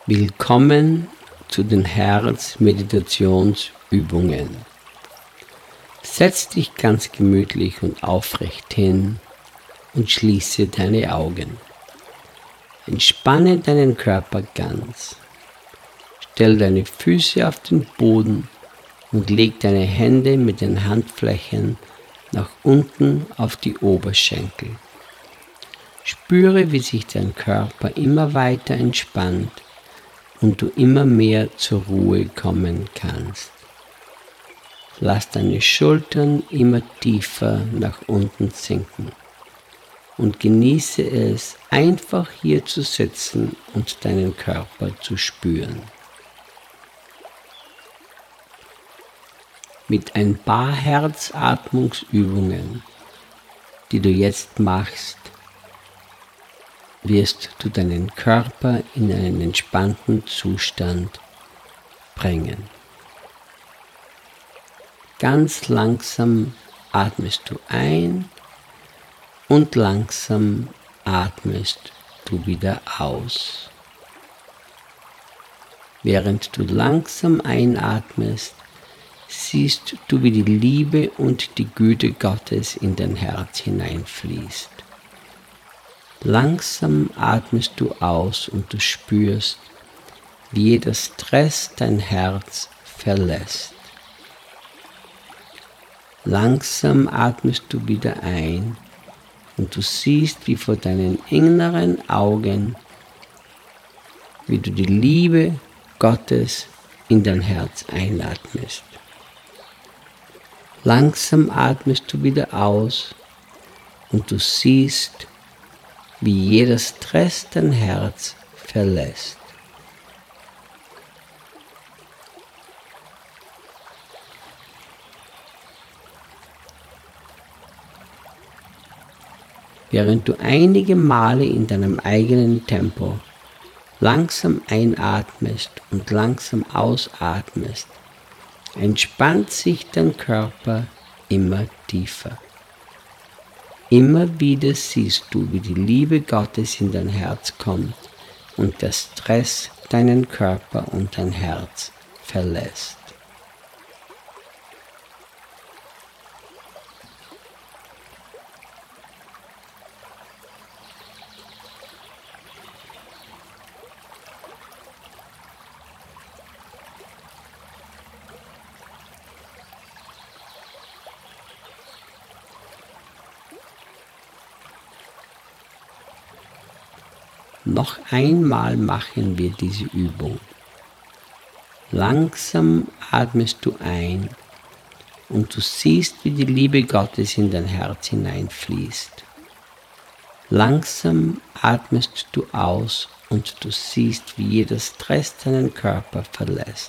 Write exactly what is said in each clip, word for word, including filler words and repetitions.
Willkommen zu den Herzmeditationsübungen. Setz dich ganz gemütlich und aufrecht hin und schließe deine Augen. Entspanne deinen Körper ganz. Stell deine Füße auf den Boden und leg deine Hände mit den Handflächen nach unten auf die Oberschenkel. Spüre, wie sich dein Körper immer weiter entspannt und du immer mehr zur Ruhe kommen kannst. Lass deine Schultern immer tiefer nach unten sinken und genieße es, einfach hier zu sitzen und deinen Körper zu spüren. Mit ein paar Herzatmungsübungen, die du jetzt machst, wirst du deinen Körper in einen entspannten Zustand bringen. Ganz langsam atmest du ein und langsam atmest du wieder aus. Während du langsam einatmest, siehst du, wie die Liebe und die Güte Gottes in dein Herz hineinfließt. Langsam atmest du aus und du spürst, wie jeder Stress dein Herz verlässt. Langsam atmest du wieder ein und du siehst, wie vor deinen inneren Augen, wie du die Liebe Gottes in dein Herz einatmest. Langsam atmest du wieder aus und du siehst, wie jeder Stress dein Herz verlässt. Während du einige Male in deinem eigenen Tempo langsam einatmest und langsam ausatmest, entspannt sich dein Körper immer tiefer. Immer wieder siehst du, wie die Liebe Gottes in dein Herz kommt und der Stress deinen Körper und dein Herz verlässt. Noch einmal machen wir diese Übung. Langsam atmest du ein und du siehst, wie die Liebe Gottes in dein Herz hineinfließt. Langsam atmest du aus und du siehst, wie jeder Stress deinen Körper verlässt.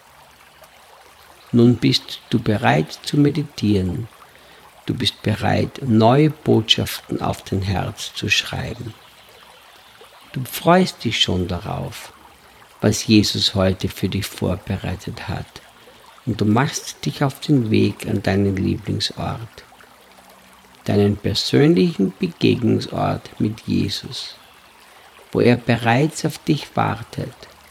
Nun bist du bereit zu meditieren. Du bist bereit, neue Botschaften auf dein Herz zu schreiben. Du freust dich schon darauf, was Jesus heute für dich vorbereitet hat, und du machst dich auf den Weg an deinen Lieblingsort, deinen persönlichen Begegnungsort mit Jesus, wo er bereits auf dich wartet.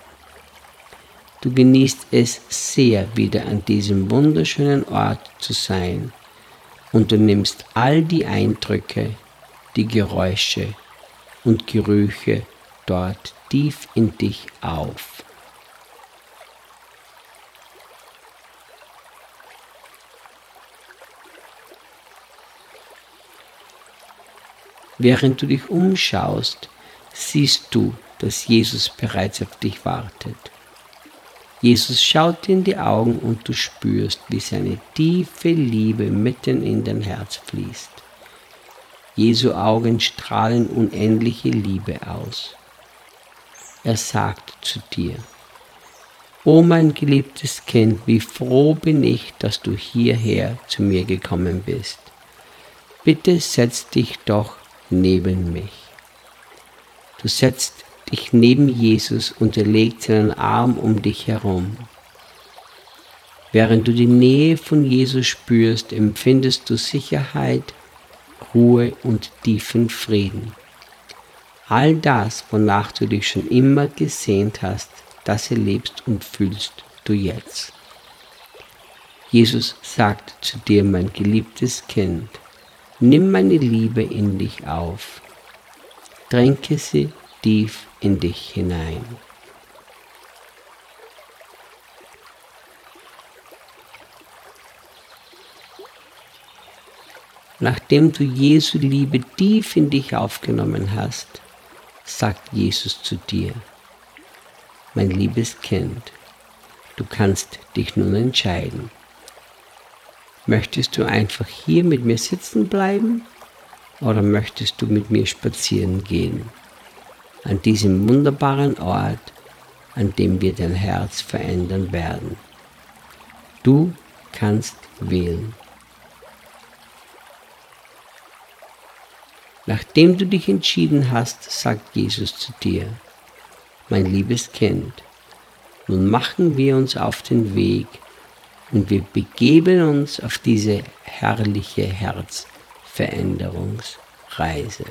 Du genießt es sehr, wieder an diesem wunderschönen Ort zu sein, und du nimmst all die Eindrücke, die Geräusche und Gerüche dort tief in dich auf. Während du dich umschaust, siehst du, dass Jesus bereits auf dich wartet. Jesus schaut dir in die Augen und du spürst, wie seine tiefe Liebe mitten in dein Herz fließt. Jesu Augen strahlen unendliche Liebe aus. Er sagt zu dir: O mein geliebtes Kind, wie froh bin ich, dass du hierher zu mir gekommen bist. Bitte setz dich doch neben mich. Du setzt dich neben Jesus und er legt seinen Arm um dich herum. Während du die Nähe von Jesus spürst, empfindest du Sicherheit, Ruhe und tiefen Frieden. All das, wonach du dich schon immer gesehnt hast, das erlebst und fühlst du jetzt. Jesus sagt zu dir, mein geliebtes Kind, nimm meine Liebe in dich auf, tränke sie tief in dich hinein. Nachdem du Jesu Liebe tief in dich aufgenommen hast, sagt Jesus zu dir, mein liebes Kind, du kannst dich nun entscheiden. Möchtest du einfach hier mit mir sitzen bleiben oder möchtest du mit mir spazieren gehen? An diesem wunderbaren Ort, an dem wir dein Herz verändern werden. Du kannst wählen. Nachdem du dich entschieden hast, sagt Jesus zu dir, mein liebes Kind, nun machen wir uns auf den Weg und wir begeben uns auf diese herrliche Herzveränderungsreise.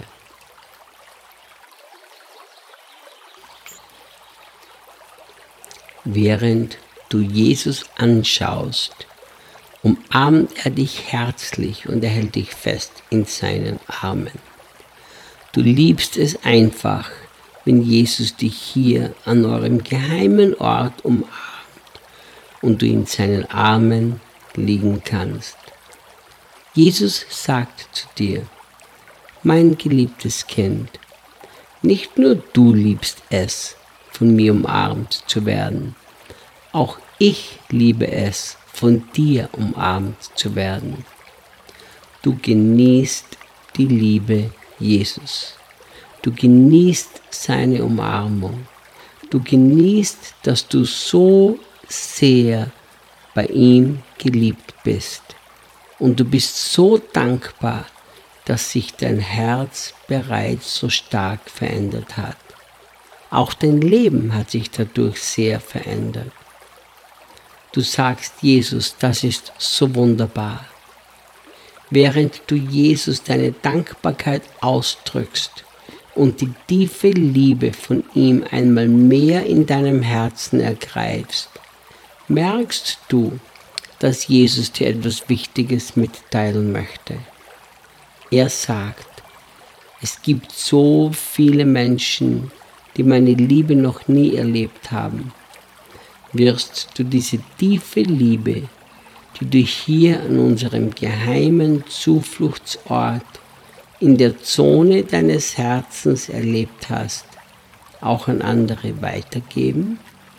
Während du Jesus anschaust, umarmt er dich herzlich und er hält dich fest in seinen Armen. Du liebst es einfach, wenn Jesus dich hier an eurem geheimen Ort umarmt und du in seinen Armen liegen kannst. Jesus sagt zu dir, mein geliebtes Kind, nicht nur du liebst es, von mir umarmt zu werden, auch ich liebe es, von dir umarmt zu werden. Du genießt die Liebe Jesus. Du genießt seine Umarmung. Du genießt, dass du so sehr bei ihm geliebt bist. Und du bist so dankbar, dass sich dein Herz bereits so stark verändert hat. Auch dein Leben hat sich dadurch sehr verändert. Du sagst, Jesus, das ist so wunderbar. Während du Jesus deine Dankbarkeit ausdrückst und die tiefe Liebe von ihm einmal mehr in deinem Herzen ergreifst, merkst du, dass Jesus dir etwas Wichtiges mitteilen möchte. Er sagt, es gibt so viele Menschen, die meine Liebe noch nie erlebt haben. Wirst du diese tiefe Liebe, die du hier an unserem geheimen Zufluchtsort in der Zone deines Herzens erlebt hast, auch an andere weitergeben?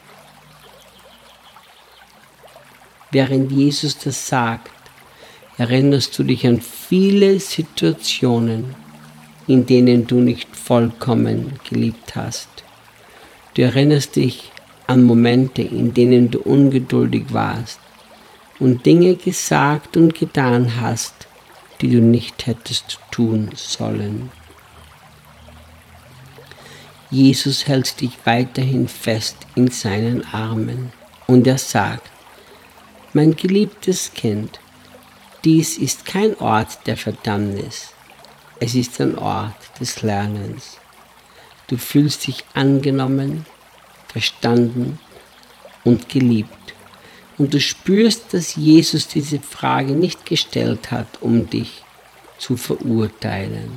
Während Jesus das sagt, erinnerst du dich an viele Situationen, in denen du nicht vollkommen geliebt hast. Du erinnerst dich an Momente, in denen du ungeduldig warst und Dinge gesagt und getan hast, die du nicht hättest tun sollen. Jesus hält dich weiterhin fest in seinen Armen und er sagt, mein geliebtes Kind, dies ist kein Ort der Verdammnis, es ist ein Ort des Lernens. Du fühlst dich angenommen, verstanden und geliebt. Und du spürst, dass Jesus diese Frage nicht gestellt hat, um dich zu verurteilen.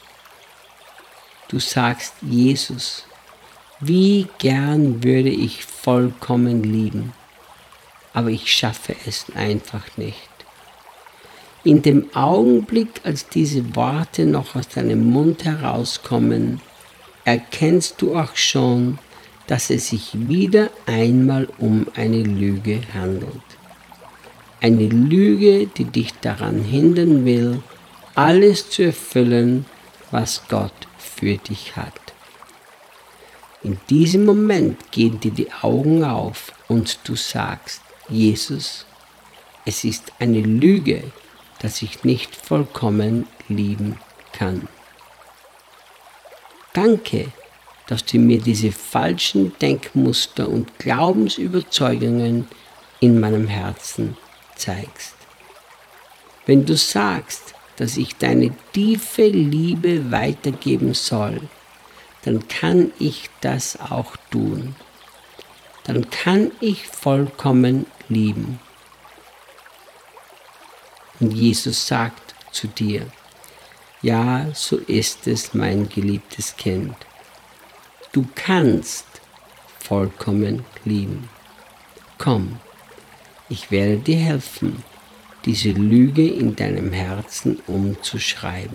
Du sagst, Jesus, wie gern würde ich vollkommen lieben, aber ich schaffe es einfach nicht. In dem Augenblick, als diese Worte noch aus deinem Mund herauskommen, erkennst du auch schon, dass es sich wieder einmal um eine Lüge handelt. Eine Lüge, die dich daran hindern will, alles zu erfüllen, was Gott für dich hat. In diesem Moment gehen dir die Augen auf und du sagst, Jesus, es ist eine Lüge, dass ich nicht vollkommen lieben kann. Danke, dass du mir diese falschen Denkmuster und Glaubensüberzeugungen in meinem Herzen zeigst. Wenn du sagst, dass ich deine tiefe Liebe weitergeben soll, dann kann ich das auch tun. Dann kann ich vollkommen lieben. Und Jesus sagt zu dir, ja, so ist es, mein geliebtes Kind. Du kannst vollkommen lieben. Komm, ich werde dir helfen, diese Lüge in deinem Herzen umzuschreiben.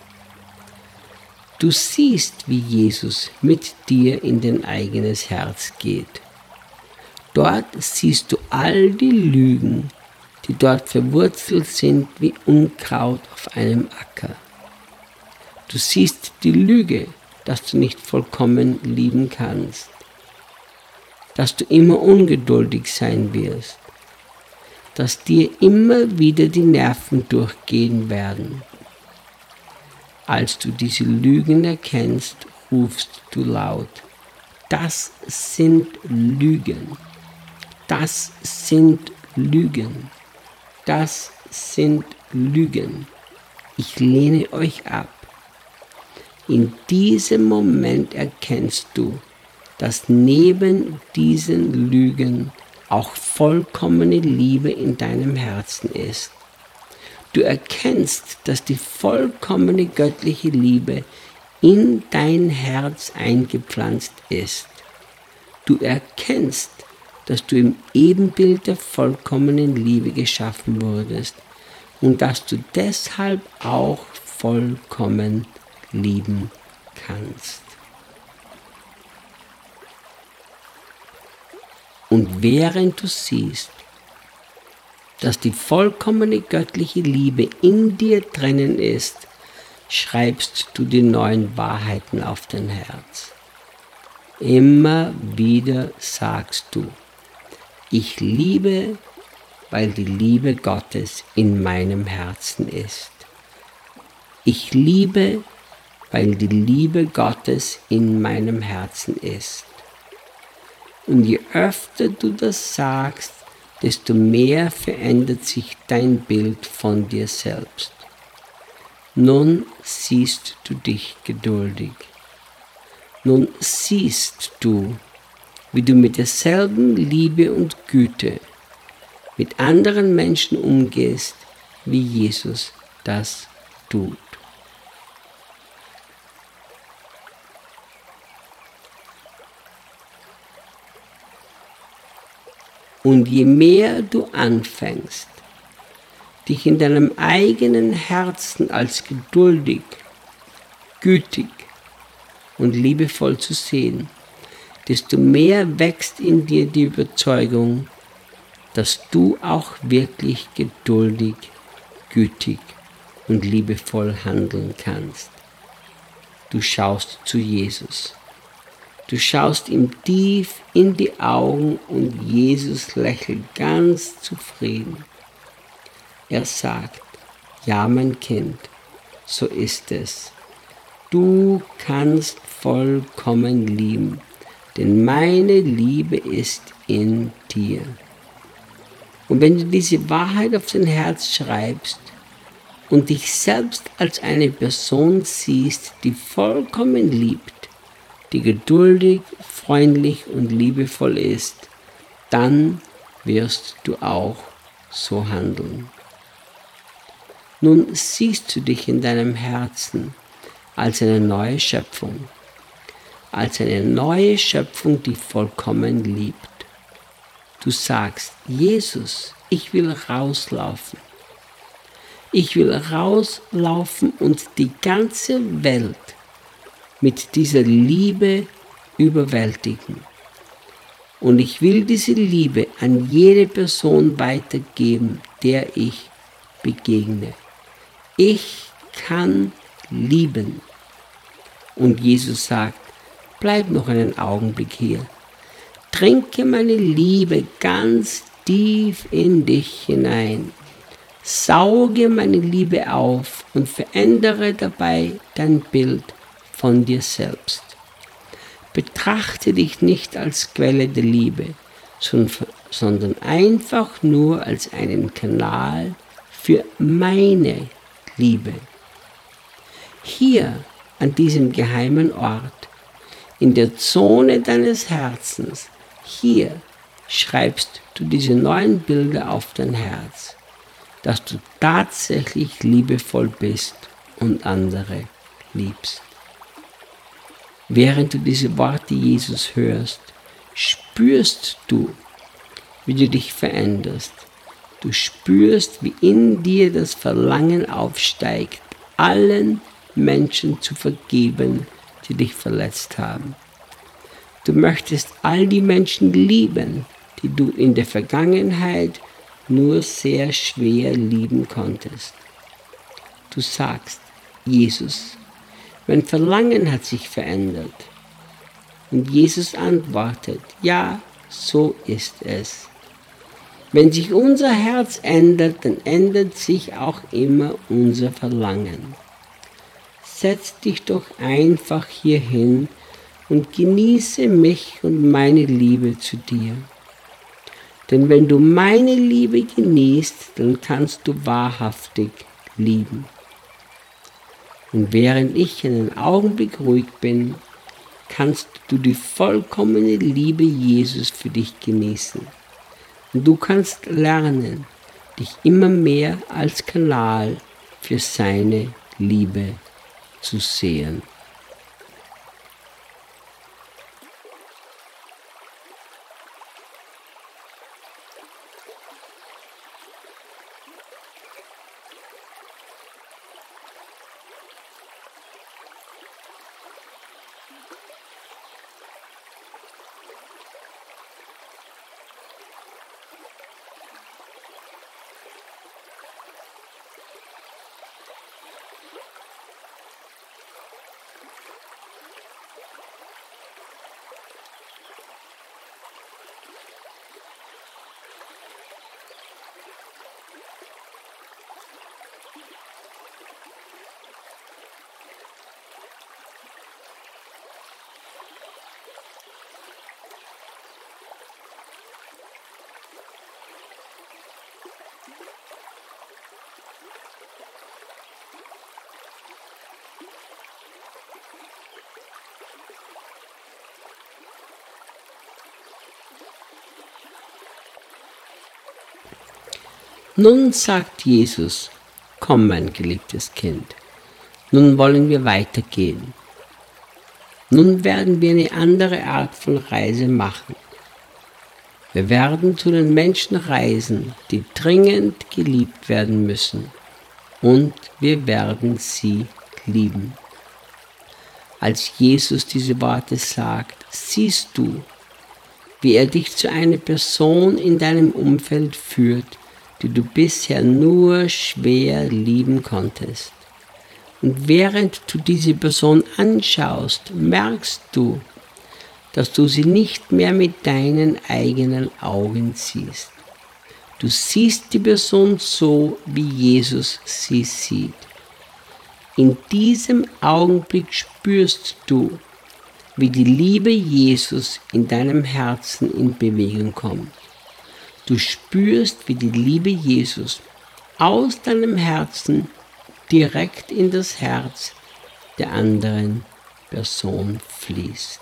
Du siehst, wie Jesus mit dir in dein eigenes Herz geht. Dort siehst du all die Lügen, die dort verwurzelt sind wie Unkraut auf einem Acker. Du siehst die Lüge, dass du nicht vollkommen lieben kannst, dass du immer ungeduldig sein wirst, dass dir immer wieder die Nerven durchgehen werden. Als du diese Lügen erkennst, rufst du laut, das sind Lügen, das sind Lügen, das sind Lügen. Ich lehne euch ab. In diesem Moment erkennst du, dass neben diesen Lügen auch vollkommene Liebe in deinem Herzen ist. Du erkennst, dass die vollkommene göttliche Liebe in dein Herz eingepflanzt ist. Du erkennst, dass du im Ebenbild der vollkommenen Liebe geschaffen wurdest und dass du deshalb auch vollkommen lieben kannst. Und während du siehst, dass die vollkommene göttliche Liebe in dir drinnen ist, schreibst du die neuen Wahrheiten auf dein Herz. Immer wieder sagst du, ich liebe, weil die Liebe Gottes in meinem Herzen ist. Ich liebe, weil die Liebe Gottes in meinem Herzen ist. Und je öfter du das sagst, desto mehr verändert sich dein Bild von dir selbst. Nun siehst du dich geduldig. Nun siehst du, wie du mit derselben Liebe und Güte mit anderen Menschen umgehst, wie Jesus das tut. Und je mehr du anfängst, dich in deinem eigenen Herzen als geduldig, gütig und liebevoll zu sehen, desto mehr wächst in dir die Überzeugung, dass du auch wirklich geduldig, gütig und liebevoll handeln kannst. Du schaust zu Jesus. Du schaust ihm tief in die Augen und Jesus lächelt ganz zufrieden. Er sagt, ja mein Kind, so ist es. Du kannst vollkommen lieben, denn meine Liebe ist in dir. Und wenn du diese Wahrheit auf dein Herz schreibst und dich selbst als eine Person siehst, die vollkommen liebt, die geduldig, freundlich und liebevoll ist, dann wirst du auch so handeln. Nun siehst du dich in deinem Herzen als eine neue Schöpfung, als eine neue Schöpfung, die vollkommen liebt. Du sagst, Jesus, ich will rauslaufen. Ich will rauslaufen und die ganze Welt mit dieser Liebe überwältigen. Und ich will diese Liebe an jede Person weitergeben, der ich begegne. Ich kann lieben. Und Jesus sagt, bleib noch einen Augenblick hier. Trinke meine Liebe ganz tief in dich hinein. Sauge meine Liebe auf und verändere dabei dein Bild von dir selbst. Betrachte dich nicht als Quelle der Liebe, sondern einfach nur als einen Kanal für meine Liebe. Hier, an diesem geheimen Ort, in der Zone deines Herzens. Hier schreibst du diese neuen Bilder auf dein Herz, dass du tatsächlich liebevoll bist und andere liebst. Während du diese Worte Jesus hörst, spürst du, wie du dich veränderst. Du spürst, wie in dir das Verlangen aufsteigt, allen Menschen zu vergeben, die dich verletzt haben. Du möchtest all die Menschen lieben, die du in der Vergangenheit nur sehr schwer lieben konntest. Du sagst, Jesus, mein Verlangen hat sich verändert. Und Jesus antwortet, ja, so ist es. Wenn sich unser Herz ändert, dann ändert sich auch immer unser Verlangen. Setz dich doch einfach hier hin und genieße mich und meine Liebe zu dir. Denn wenn du meine Liebe genießt, dann kannst du wahrhaftig lieben. Und während ich einen Augenblick ruhig bin, kannst du die vollkommene Liebe Jesus für dich genießen. Und du kannst lernen, dich immer mehr als Kanal für seine Liebe zu sehen. Nun sagt Jesus, komm mein geliebtes Kind, nun wollen wir weitergehen. Nun werden wir eine andere Art von Reise machen. Wir werden zu den Menschen reisen, die dringend geliebt werden müssen, und wir werden sie lieben. Als Jesus diese Worte sagt, siehst du, wie er dich zu einer Person in deinem Umfeld führt, die du bisher nur schwer lieben konntest. Und während du diese Person anschaust, merkst du, dass du sie nicht mehr mit deinen eigenen Augen siehst. Du siehst die Person so, wie Jesus sie sieht. In diesem Augenblick spürst du, wie die Liebe Jesus in deinem Herzen in Bewegung kommt. Du spürst, wie die Liebe Jesus aus deinem Herzen direkt in das Herz der anderen Person fließt.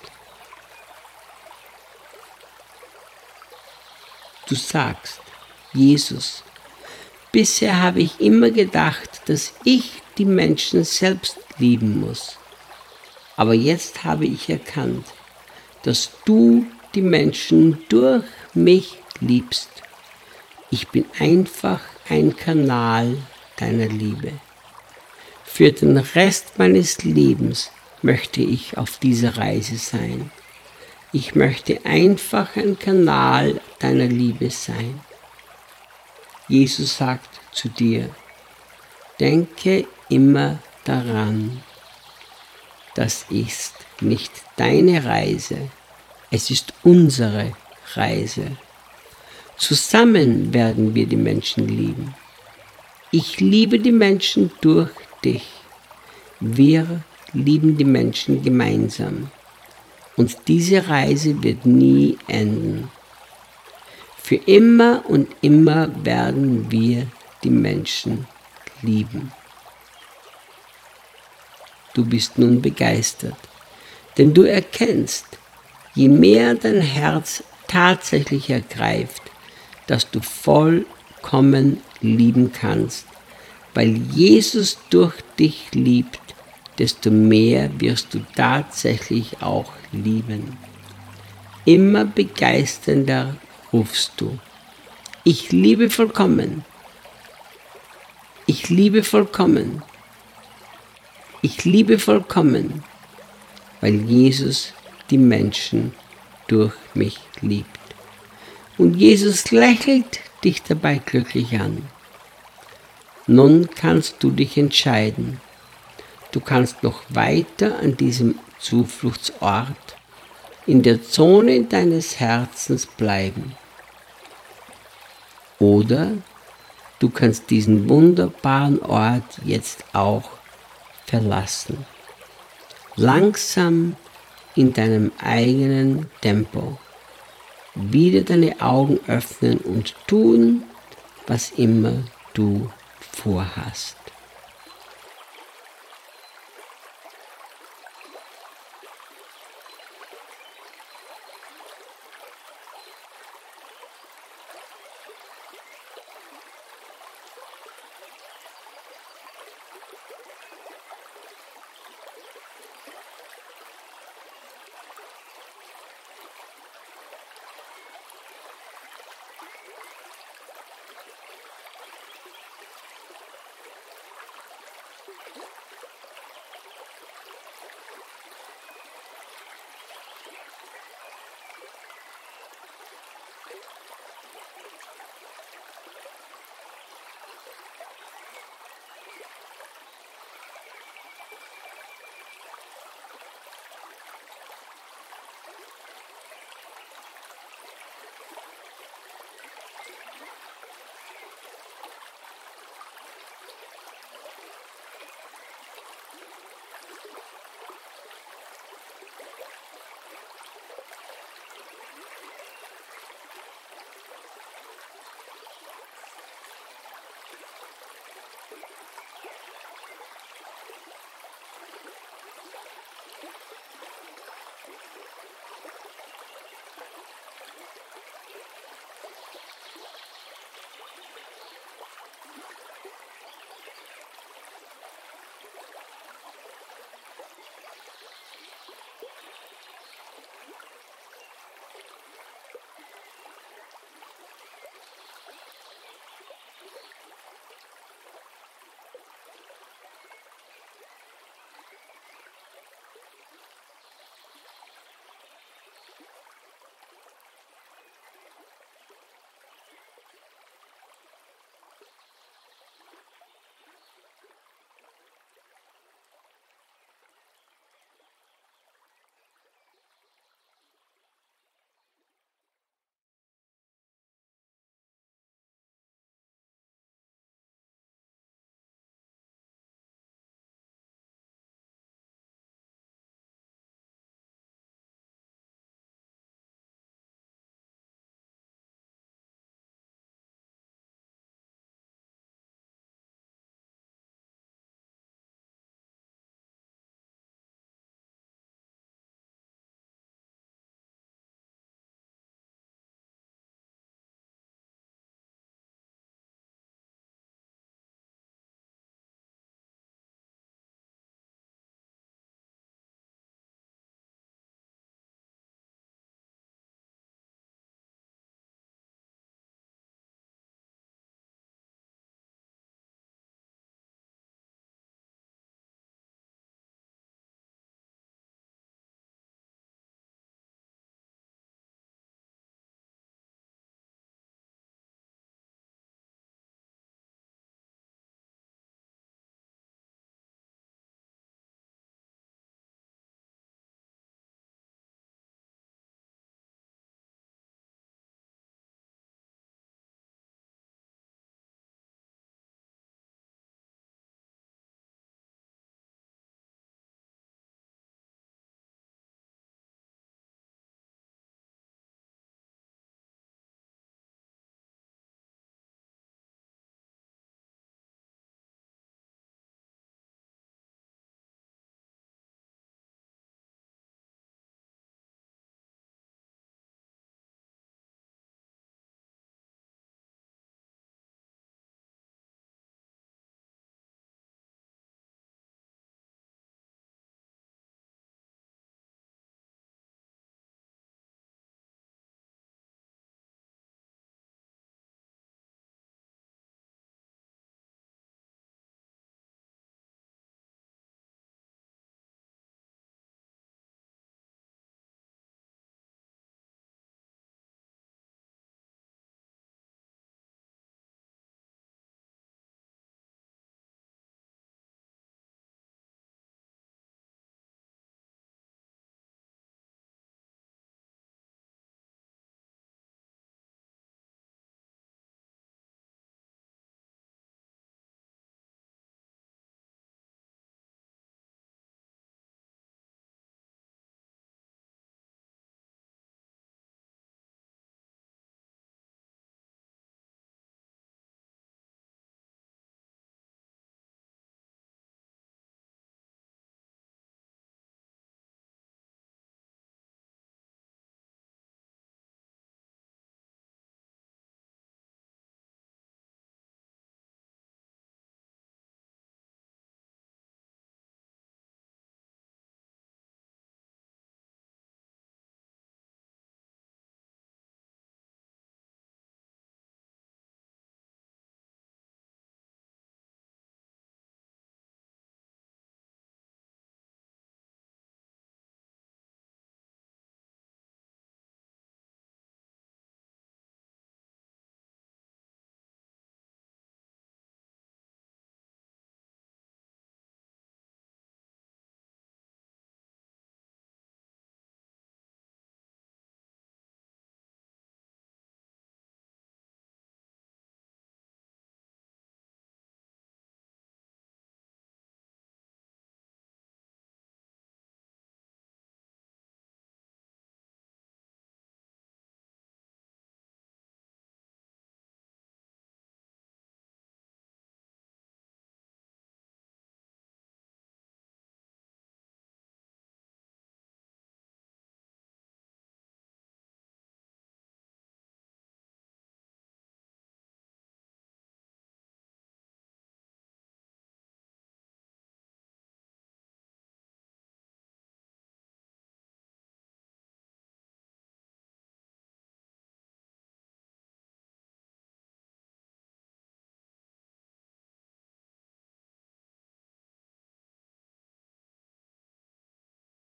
Du sagst, Jesus, bisher habe ich immer gedacht, dass ich die Menschen selbst lieben muss. Aber jetzt habe ich erkannt, dass du die Menschen durch mich liebst. Ich bin einfach ein Kanal deiner Liebe. Für den Rest meines Lebens möchte ich auf dieser Reise sein. Ich möchte einfach ein Kanal deiner Liebe sein. Jesus sagt zu dir, denke immer daran, das ist nicht deine Reise, es ist unsere Reise. Zusammen werden wir die Menschen lieben. Ich liebe die Menschen durch dich. Wir lieben die Menschen gemeinsam. Und diese Reise wird nie enden. Für immer und immer werden wir die Menschen lieben. Du bist nun begeistert. Denn du erkennst, je mehr dein Herz tatsächlich ergreift, dass du vollkommen lieben kannst, weil Jesus durch dich liebt, desto mehr wirst du tatsächlich auch lieben. Immer begeisternder rufst du: Ich liebe vollkommen. Ich liebe vollkommen. Ich liebe vollkommen, weil Jesus die Menschen durch mich liebt. Und Jesus lächelt dich dabei glücklich an. Nun kannst du dich entscheiden. Du kannst noch weiter an diesem Zufluchtsort in der Zone deines Herzens bleiben. Oder du kannst diesen wunderbaren Ort jetzt auch verlassen. Langsam in deinem eigenen Tempo. Wieder deine Augen öffnen und tun, was immer du vorhast.